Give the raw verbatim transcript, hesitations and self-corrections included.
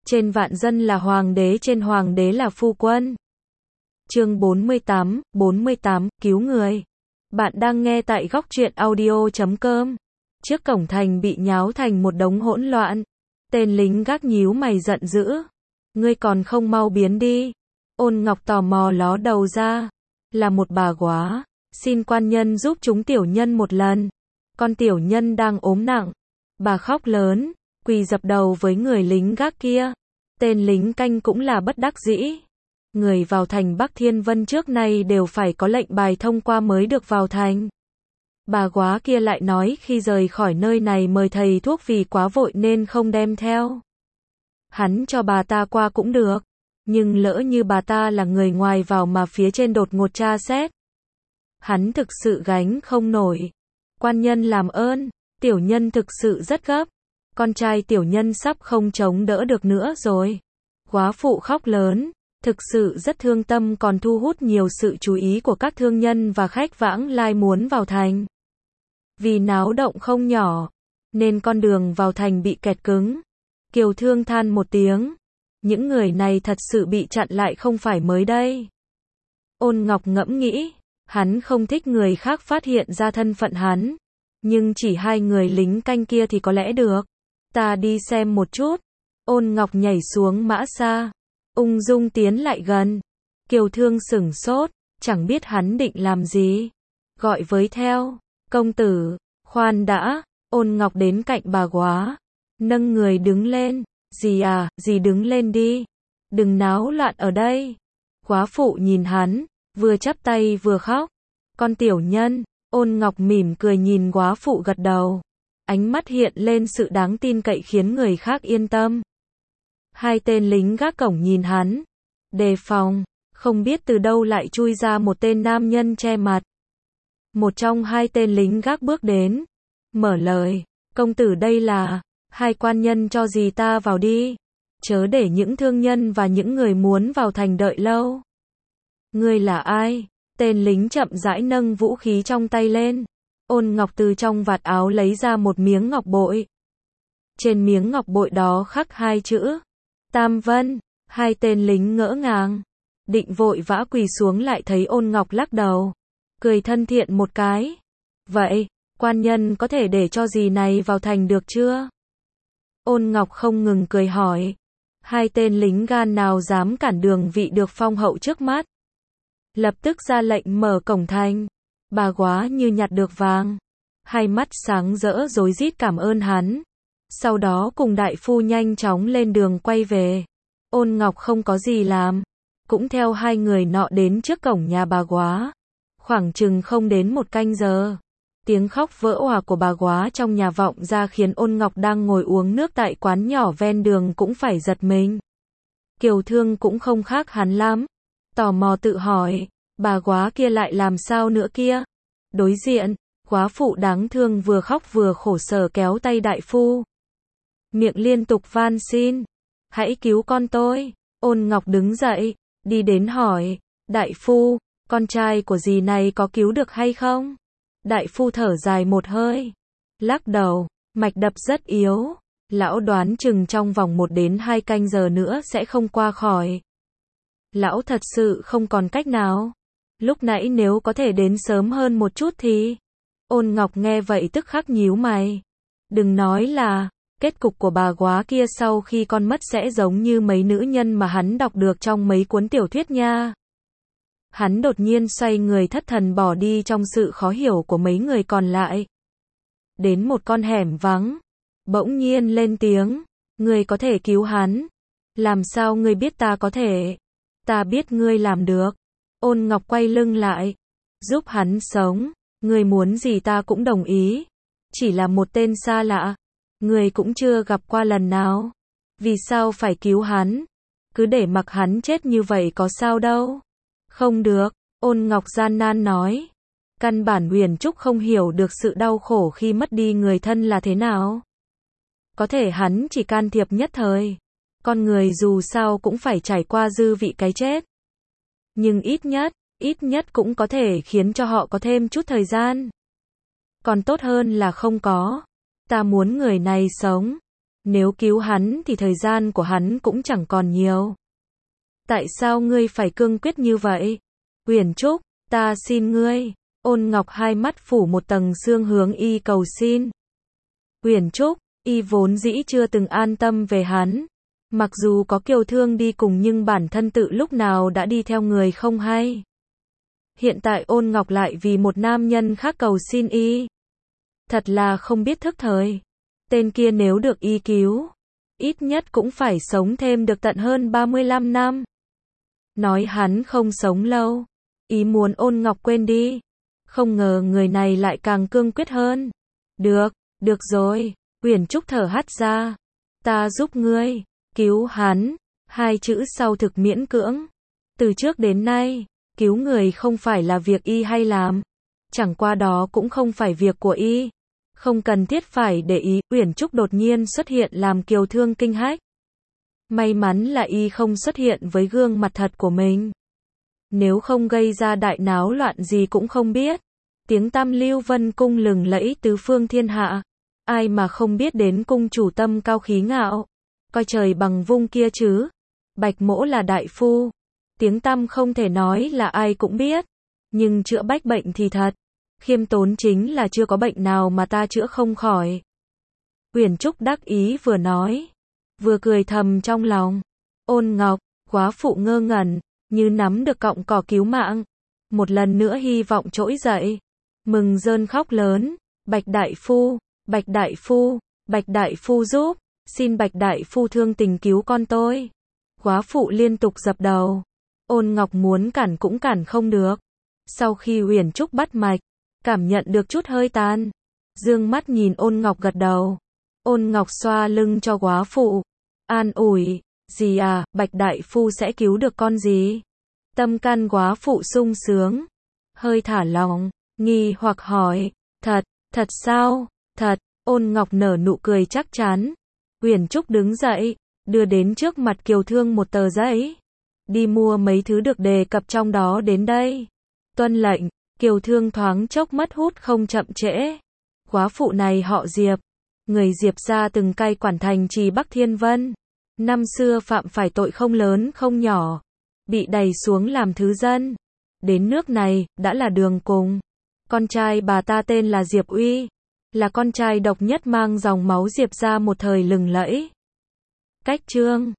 Trên vạn dân là hoàng đế, trên hoàng đế là phu quân. Chương bốn mươi tám, bốn mươi tám, cứu người. Bạn đang nghe tại góc truyện audio chấm com. Trước cổng thành bị nháo thành một đống hỗn loạn. Tên lính gác nhíu mày giận dữ. Ngươi còn không mau biến đi. Ôn Ngọc tò mò ló đầu ra. Là một bà góa. Xin quan nhân giúp chúng tiểu nhân một lần. Con tiểu nhân đang ốm nặng. Bà khóc lớn, quỳ dập đầu với người lính gác kia. Tên lính canh cũng là bất đắc dĩ. Người vào thành Bắc Thiên Vân trước nay đều phải có lệnh bài thông qua mới được vào thành. Bà góa kia lại nói khi rời khỏi nơi này mời thầy thuốc vì quá vội nên không đem theo. Hắn cho bà ta qua cũng được. Nhưng lỡ như bà ta là người ngoài vào mà phía trên đột ngột tra xét. Hắn thực sự gánh không nổi. Quan nhân làm ơn, tiểu nhân thực sự rất gấp. Con trai tiểu nhân sắp không chống đỡ được nữa rồi. Góa phụ khóc lớn, thực sự rất thương tâm còn thu hút nhiều sự chú ý của các thương nhân và khách vãng lai muốn vào thành. Vì náo động không nhỏ, nên con đường vào thành bị kẹt cứng. Kiều Thương than một tiếng. Những người này thật sự bị chặn lại không phải mới đây. Ôn Ngọc ngẫm nghĩ, hắn không thích người khác phát hiện ra thân phận hắn. Nhưng chỉ hai người lính canh kia thì có lẽ được. Ta đi xem một chút. Ôn Ngọc nhảy xuống mã xa. Ung dung tiến lại gần. Kiều Thương sửng sốt, chẳng biết hắn định làm gì. Gọi với theo. Công tử, khoan đã. Ôn Ngọc đến cạnh bà góa. Nâng người đứng lên. Dì à, dì đứng lên đi. Đừng náo loạn ở đây. Góa phụ nhìn hắn, vừa chắp tay vừa khóc. Con tiểu nhân. Ôn Ngọc mỉm cười nhìn góa phụ gật đầu. Ánh mắt hiện lên sự đáng tin cậy khiến người khác yên tâm. Hai tên lính gác cổng nhìn hắn. Đề phòng, không biết từ đâu lại chui ra một tên nam nhân che mặt. Một trong hai tên lính gác bước đến. Mở lời, công tử đây là, hai quan nhân cho dì ta vào đi. Chớ để những thương nhân và những người muốn vào thành đợi lâu. Ngươi là ai? Tên lính chậm rãi nâng vũ khí trong tay lên. Ôn Ngọc từ trong vạt áo lấy ra một miếng ngọc bội. Trên miếng ngọc bội đó khắc hai chữ. Tam Vân. Hai tên lính ngỡ ngàng. Định vội vã quỳ xuống lại thấy Ôn Ngọc lắc đầu. Cười thân thiện một cái. Vậy, quan nhân có thể để cho dì này vào thành được chưa? Ôn Ngọc không ngừng cười hỏi. Hai tên lính gan nào dám cản đường vị được phong hậu trước mắt. Lập tức ra lệnh mở cổng thành. Bà góa như nhặt được vàng. Hai mắt sáng rỡ rối rít cảm ơn hắn. Sau đó cùng đại phu nhanh chóng lên đường quay về. Ôn Ngọc không có gì làm. Cũng theo hai người nọ đến trước cổng nhà bà góa. Khoảng chừng không đến một canh giờ. Tiếng khóc vỡ òa của bà góa trong nhà vọng ra khiến Ôn Ngọc đang ngồi uống nước tại quán nhỏ ven đường cũng phải giật mình. Kiều Thương cũng không khác hắn lắm. Tò mò tự hỏi, bà góa kia lại làm sao nữa kia? Đối diện, góa phụ đáng thương vừa khóc vừa khổ sở kéo tay đại phu. Miệng liên tục van xin, hãy cứu con tôi. Ôn Ngọc đứng dậy, đi đến hỏi, đại phu, con trai của dì này có cứu được hay không? Đại phu thở dài một hơi, lắc đầu, mạch đập rất yếu. Lão đoán chừng trong vòng một đến hai canh giờ nữa sẽ không qua khỏi. Lão thật sự không còn cách nào. Lúc nãy nếu có thể đến sớm hơn một chút thì... Ôn Ngọc nghe vậy tức khắc nhíu mày. Đừng nói là, kết cục của bà góa kia sau khi con mất sẽ giống như mấy nữ nhân mà hắn đọc được trong mấy cuốn tiểu thuyết nha. Hắn đột nhiên xoay người thất thần bỏ đi trong sự khó hiểu của mấy người còn lại. Đến một con hẻm vắng. Bỗng nhiên lên tiếng. Ngươi có thể cứu hắn. Làm sao ngươi biết ta có thể? Ta biết ngươi làm được. Ôn Ngọc quay lưng lại. Giúp hắn sống. Ngươi muốn gì ta cũng đồng ý. Chỉ là một tên xa lạ. Ngươi cũng chưa gặp qua lần nào. Vì sao phải cứu hắn? Cứ để mặc hắn chết như vậy có sao đâu. Không được. Ôn Ngọc gian nan nói. Căn bản Huyền Trúc không hiểu được sự đau khổ khi mất đi người thân là thế nào. Có thể hắn chỉ can thiệp nhất thời. Con người dù sao cũng phải trải qua dư vị cái chết. Nhưng ít nhất, ít nhất cũng có thể khiến cho họ có thêm chút thời gian. Còn tốt hơn là không có. Ta muốn người này sống. Nếu cứu hắn thì thời gian của hắn cũng chẳng còn nhiều. Tại sao ngươi phải cương quyết như vậy? Uyển Trúc, ta xin ngươi. Ôn Ngọc hai mắt phủ một tầng sương hướng y cầu xin. Uyển Trúc, y vốn dĩ chưa từng an tâm về hắn. Mặc dù có Kiều Thương đi cùng nhưng bản thân tự lúc nào đã đi theo người không hay. Hiện tại Ôn Ngọc lại vì một nam nhân khác cầu xin y. Thật là không biết thức thời. Tên kia nếu được y cứu, ít nhất cũng phải sống thêm được tận hơn ba mươi lăm năm. Nói hắn không sống lâu, ý muốn Ôn Ngọc quên đi. Không ngờ người này lại càng cương quyết hơn. Được, được rồi, Uyển Trúc thở hắt ra. Ta giúp ngươi, cứu hắn. Hai chữ sau thực miễn cưỡng. Từ trước đến nay, cứu người không phải là việc y hay làm. Chẳng qua đó cũng không phải việc của y. Không cần thiết phải để ý. Uyển Trúc đột nhiên xuất hiện làm Kiều Thương kinh hách. May mắn là y không xuất hiện với gương mặt thật của mình. Nếu không gây ra đại náo loạn gì cũng không biết. Tiếng tăm Lưu Vân cung lừng lẫy tứ phương thiên hạ. Ai mà không biết đến cung chủ tâm cao khí ngạo. Coi trời bằng vung kia chứ. Bạch Mỗ là đại phu. Tiếng tăm không thể nói là ai cũng biết. Nhưng chữa bách bệnh thì thật. Khiêm tốn chính là chưa có bệnh nào mà ta chữa không khỏi. Uyển Trúc đắc ý vừa nói, vừa cười thầm trong lòng. Ôn Ngọc, quá phụ ngơ ngẩn, như nắm được cọng cỏ cứu mạng. Một lần nữa hy vọng trỗi dậy. Mừng rơn khóc lớn. Bạch đại phu, Bạch đại phu, Bạch đại phu giúp. Xin Bạch đại phu thương tình cứu con tôi. Quá phụ liên tục dập đầu. Ôn Ngọc muốn cản cũng cản không được. Sau khi Uyển Trúc bắt mạch, cảm nhận được chút hơi tan. Dương mắt nhìn Ôn Ngọc gật đầu. Ôn Ngọc xoa lưng cho quá phụ. An ủi, gì à, Bạch đại phu sẽ cứu được con gì? Tâm can quá phụ sung sướng. Hơi thả lòng, nghi hoặc hỏi, thật, thật sao? Thật, Ôn Ngọc nở nụ cười chắc chắn. Uyển Trúc đứng dậy, đưa đến trước mặt Kiều Thương một tờ giấy. Đi mua mấy thứ được đề cập trong đó đến đây. Tuân lệnh. Kiều Thương thoáng chốc mất hút không chậm trễ. Quá phụ này họ Diệp. Người Diệp gia từng cai quản thành trì Bắc Thiên Vân. Năm xưa phạm phải tội không lớn không nhỏ. Bị đày xuống làm thứ dân. Đến nước này, đã là đường cùng. Con trai bà ta tên là Diệp Uy. Là con trai độc nhất mang dòng máu Diệp gia một thời lừng lẫy. Cách chương